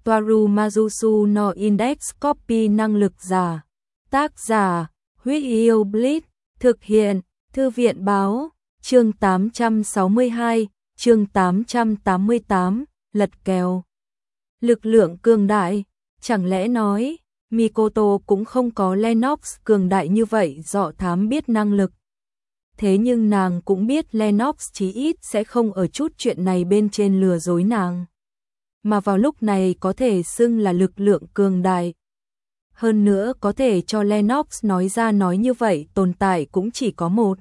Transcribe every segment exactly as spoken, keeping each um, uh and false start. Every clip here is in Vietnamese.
Toaru Majusu no Index Copy năng lực giả. Tác giả, Huyết Yêu Blitz, thực hiện, Thư viện báo, chương tám trăm sáu mươi hai, chương tám trăm tám mươi tám, lật kèo. Lực lượng cường đại, chẳng lẽ nói, Mikoto cũng không có Lennox cường đại như vậy dọ thám biết năng lực. Thế nhưng nàng cũng biết Lennox chí ít sẽ không ở chút chuyện này bên trên lừa dối nàng. Mà vào lúc này có thể xưng là lực lượng cường đại. Hơn nữa có thể cho Lennox nói ra nói như vậy tồn tại cũng chỉ có một.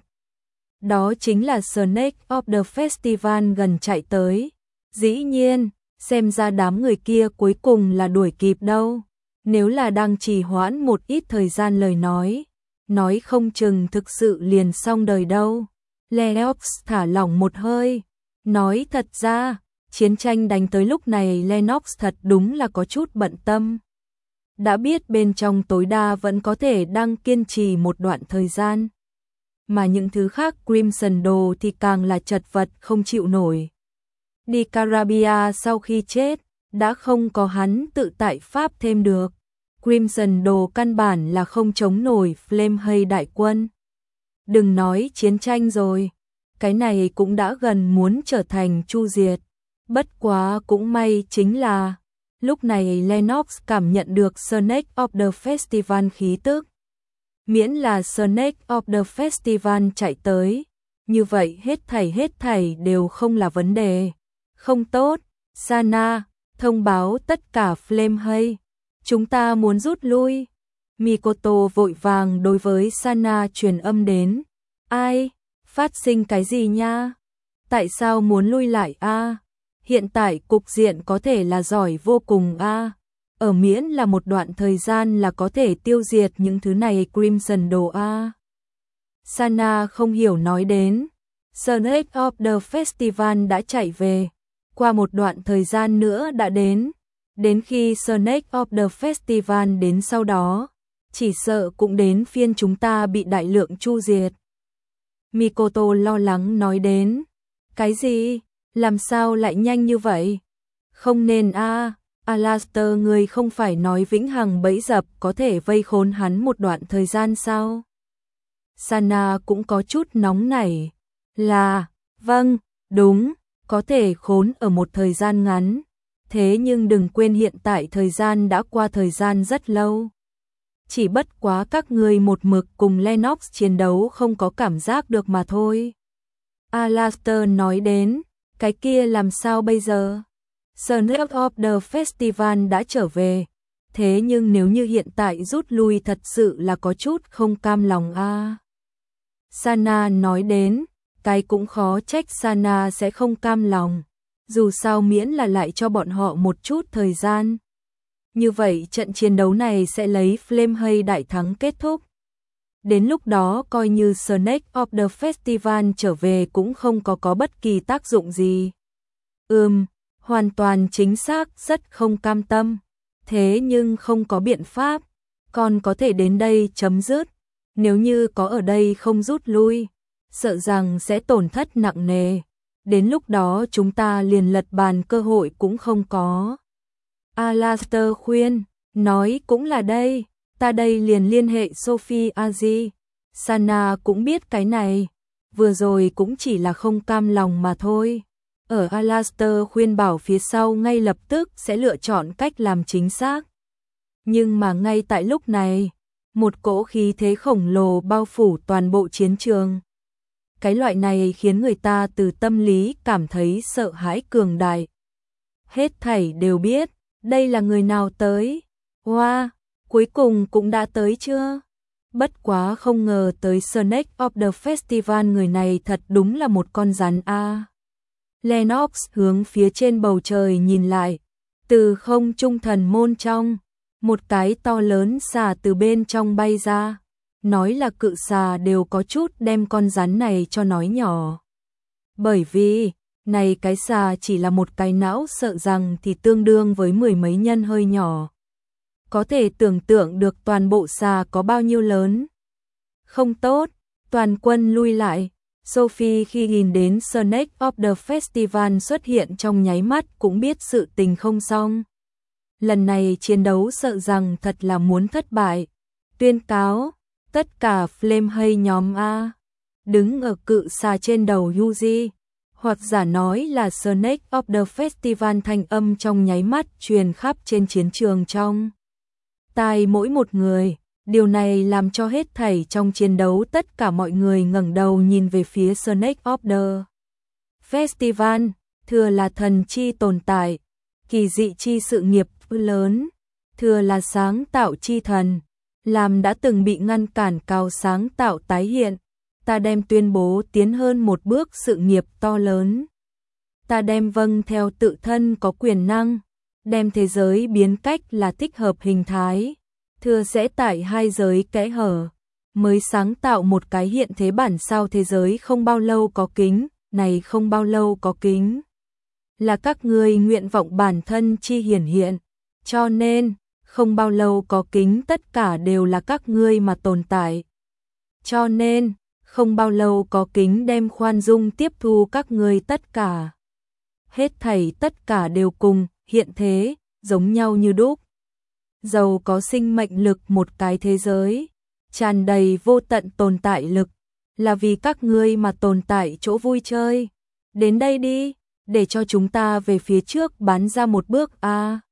Đó chính là Snake of the Festival gần chạy tới. Dĩ nhiên, xem ra đám người kia cuối cùng là đuổi kịp đâu. Nếu là đang trì hoãn một ít thời gian lời nói, nói không chừng thực sự liền xong đời đâu. Lennox thả lỏng một hơi, nói thật ra, chiến tranh đánh tới lúc này Lennox thật đúng là có chút bận tâm. Đã biết bên trong tối đa vẫn có thể đang kiên trì một đoạn thời gian. Mà những thứ khác Crimson Đồ thì càng là chật vật không chịu nổi. Đi Carabia sau khi chết, đã không có hắn tự tại pháp thêm được. Crimson Đồ căn bản là không chống nổi Flame hay đại quân. Đừng nói chiến tranh rồi, cái này cũng đã gần muốn trở thành chu diệt. Bất quá cũng may chính là, lúc này Lennox cảm nhận được Snake of the Festival khí tức. Miễn là Snake of the Festival chạy tới, như vậy hết thảy hết thảy đều không là vấn đề. Không tốt, Sana, thông báo tất cả Flame hay. Chúng ta muốn rút lui. Mikoto vội vàng đối với Sana truyền âm đến. Ai? Phát sinh cái gì nha? Tại sao muốn lui lại a? À? Hiện tại cục diện có thể là giỏi vô cùng a. À? Ở miễn là một đoạn thời gian là có thể tiêu diệt những thứ này Crimson Đồ a. À? Sana không hiểu nói đến. Snake of the Festival đã chạy về. Qua một đoạn thời gian nữa đã đến. Đến khi Snake of the Festival đến sau đó, chỉ sợ cũng đến phiên chúng ta bị đại lượng chu diệt. Mikoto lo lắng nói đến. Cái gì? Làm sao lại nhanh như vậy? Không nên a, à, Alastor người không phải nói vĩnh hằng bẫy dập có thể vây khốn hắn một đoạn thời gian sao? Sana cũng có chút nóng nảy. Là, vâng, đúng, có thể khốn ở một thời gian ngắn. Thế nhưng đừng quên hiện tại thời gian đã qua thời gian rất lâu. Chỉ bất quá các người một mực cùng Lennox chiến đấu không có cảm giác được mà thôi. Alastor nói đến, cái kia làm sao bây giờ? Snake of the Festival đã trở về. Thế nhưng nếu như hiện tại rút lui thật sự là có chút không cam lòng a. À. Sana nói đến, cái cũng khó trách Sana sẽ không cam lòng. Dù sao miễn là lại cho bọn họ một chút thời gian. Như vậy trận chiến đấu này sẽ lấy Flame hay đại thắng kết thúc. Đến lúc đó coi như Snake of the Festival trở về cũng không có có bất kỳ tác dụng gì. Ừm, hoàn toàn chính xác rất không cam tâm. Thế nhưng không có biện pháp, còn có thể đến đây chấm dứt. Nếu như có ở đây không rút lui, sợ rằng sẽ tổn thất nặng nề. Đến lúc đó chúng ta liền lật bàn cơ hội cũng không có. Alastor khuyên, nói cũng là đây, ta đây liền liên hệ Sophie Aji. Sana cũng biết cái này, vừa rồi cũng chỉ là không cam lòng mà thôi. Ở Alastor khuyên bảo phía sau ngay lập tức sẽ lựa chọn cách làm chính xác. Nhưng mà ngay tại lúc này, một cỗ khí thế khổng lồ bao phủ toàn bộ chiến trường. Cái loại này khiến người ta từ tâm lý cảm thấy sợ hãi cường đại. Hết thảy đều biết, đây là người nào tới. Wow, cuối cùng cũng đã tới chưa? Bất quá không ngờ tới Snake of the Festival người này thật đúng là một con rắn a. À. Lennox hướng phía trên bầu trời nhìn lại, từ không trung thần môn trong, một cái to lớn xà từ bên trong bay ra. Nói là cự xà đều có chút đem con rắn này cho nói nhỏ. Bởi vì, này cái xà chỉ là một cái não sợ rằng thì tương đương với mười mấy nhân hơi nhỏ. Có thể tưởng tượng được toàn bộ xà có bao nhiêu lớn. Không tốt, toàn quân lui lại. Sophie khi nhìn đến Snake of the Festival xuất hiện trong nháy mắt cũng biết sự tình không xong. lần này chiến đấu sợ rằng thật là muốn thất bại. Tuyên cáo, tất cả Flame hay nhóm A, đứng ở cự xà trên đầu Yuji, hoặc giả nói là Snake of the Festival, thanh âm trong nháy mắt truyền khắp trên chiến trường trong tai mỗi một người. Điều này làm cho hết thảy trong chiến đấu tất cả mọi người ngẩng đầu nhìn về phía Snake of the Festival, thừa là thần chi tồn tại, kỳ dị chi sự nghiệp lớn, thừa là sáng tạo chi thần, làm đã từng bị ngăn cản cao sáng tạo tái hiện. Ta đem tuyên bố tiến hơn một bước sự nghiệp to lớn. Ta đem vâng theo tự thân có quyền năng, đem thế giới biến cách là thích hợp hình thái, thừa sẽ tại hai giới kẽ hở, mới sáng tạo một cái hiện thế bản sao thế giới không bao lâu có kính, này không bao lâu có kính. Là các ngươi nguyện vọng bản thân chi hiển hiện, cho nên, không bao lâu có kính tất cả đều là các ngươi mà tồn tại. Cho nên, không bao lâu có kính đem khoan dung tiếp thu các ngươi tất cả. Hết thảy tất cả đều cùng, hiện thế, giống nhau như đúc. Dầu có sinh mệnh lực một cái thế giới, tràn đầy vô tận tồn tại lực, là vì các ngươi mà tồn tại chỗ vui chơi. Đến đây đi, để cho chúng ta về phía trước bán ra một bước a. À,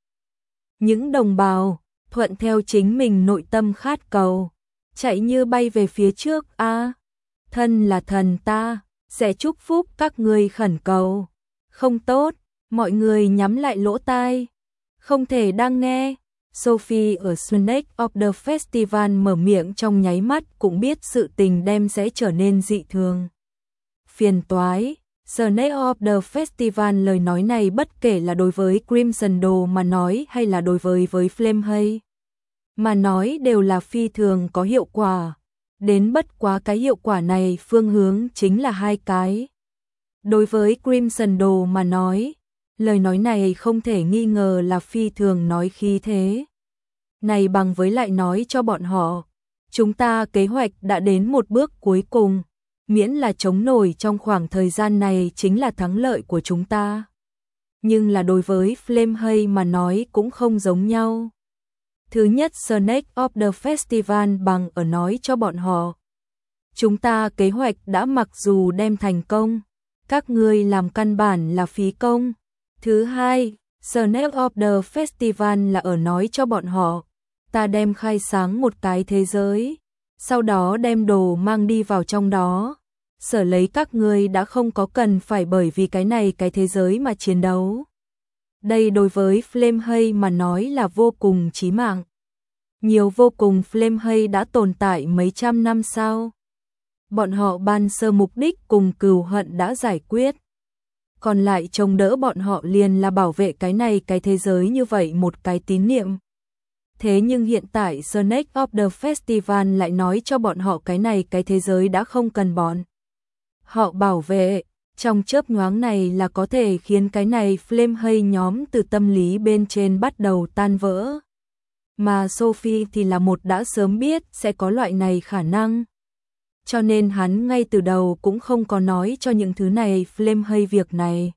những đồng bào, thuận theo chính mình nội tâm khát cầu, chạy như bay về phía trước a. À, thân là thần ta, sẽ chúc phúc các ngươi khẩn cầu. Không tốt, mọi người nhắm lại lỗ tai, không thể đang nghe. Sophie ở Snake of the Festival mở miệng trong nháy mắt cũng biết sự tình đem sẽ trở nên dị thường. Phiền toái, Snake of the Festival lời nói này bất kể là đối với Crimson Đồ mà nói hay là đối với với Flame hay mà nói đều là phi thường có hiệu quả. Đến bất quá cái hiệu quả này phương hướng chính là hai cái. Đối với Crimson Đồ mà nói, lời nói này không thể nghi ngờ là phi thường nói khí thế. Này bằng với lại nói cho bọn họ, chúng ta kế hoạch đã đến một bước cuối cùng, miễn là chống nổi trong khoảng thời gian này chính là thắng lợi của chúng ta. Nhưng là đối với Flame hay mà nói cũng không giống nhau. Thứ nhất, Snake of the Festival bằng ở nói cho bọn họ, chúng ta kế hoạch đã mặc dù đem thành công, các ngươi làm căn bản là phí công. Thứ hai, Snake of the Festival là ở nói cho bọn họ, ta đem khai sáng một cái thế giới, sau đó đem đồ mang đi vào trong đó, sở lấy các ngươi đã không có cần phải bởi vì cái này cái thế giới mà chiến đấu. Đây đối với Flame hay mà nói là vô cùng chí mạng. Nhiều vô cùng Flame hay đã tồn tại mấy trăm năm sau. Bọn họ ban sơ mục đích cùng cừu hận đã giải quyết. Còn lại chống đỡ bọn họ liền là bảo vệ cái này cái thế giới như vậy một cái tín niệm. Thế nhưng hiện tại Snake of the Festival lại nói cho bọn họ cái này cái thế giới đã không cần bọn họ bảo vệ. Trong chớp nhoáng này là có thể khiến cái này Flame hay nhóm từ tâm lý bên trên bắt đầu tan vỡ. Mà Sophie thì là một đã sớm biết sẽ có loại này khả năng. Cho nên hắn ngay từ đầu cũng không có nói cho những thứ này Flame hay việc này.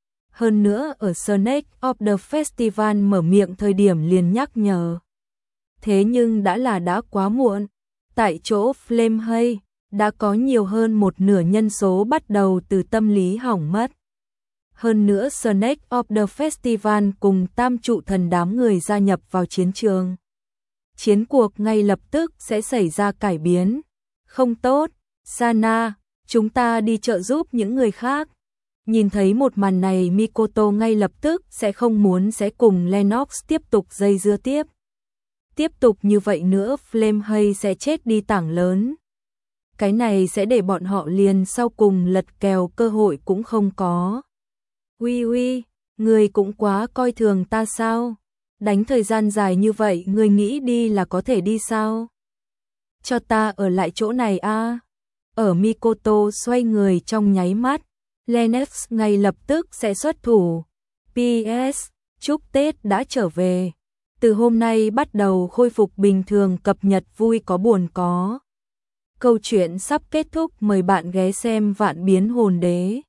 Hơn nữa ở Snake of the Festival mở miệng thời điểm liền nhắc nhở. Thế nhưng đã là đã quá muộn. Tại chỗ Flame hay đã có nhiều hơn một nửa nhân số bắt đầu từ tâm lý hỏng mất. Hơn nữa Snake of the Festival cùng tam trụ thần đám người gia nhập vào chiến trường. Chiến cuộc ngay lập tức sẽ xảy ra cải biến. Không tốt, Sana, chúng ta đi trợ giúp những người khác. Nhìn thấy một màn này Mikoto ngay lập tức sẽ không muốn sẽ cùng Lennox tiếp tục dây dưa tiếp. Tiếp tục như vậy nữa Flame hay sẽ chết đi tảng lớn. Cái này sẽ để bọn họ liền sau cùng lật kèo cơ hội cũng không có. Uy uy, người cũng quá coi thường ta sao? Đánh thời gian dài như vậy người nghĩ đi là có thể đi sao? Cho ta ở lại chỗ này a. À? Ở Mikoto xoay người trong nháy mắt, Lennox ngay lập tức sẽ xuất thủ. pê ét chúc Tết đã trở về. Từ hôm nay bắt đầu khôi phục bình thường, cập nhật vui có buồn có. Câu chuyện sắp kết thúc, mời bạn ghé xem Vạn Biến Hồn Đế.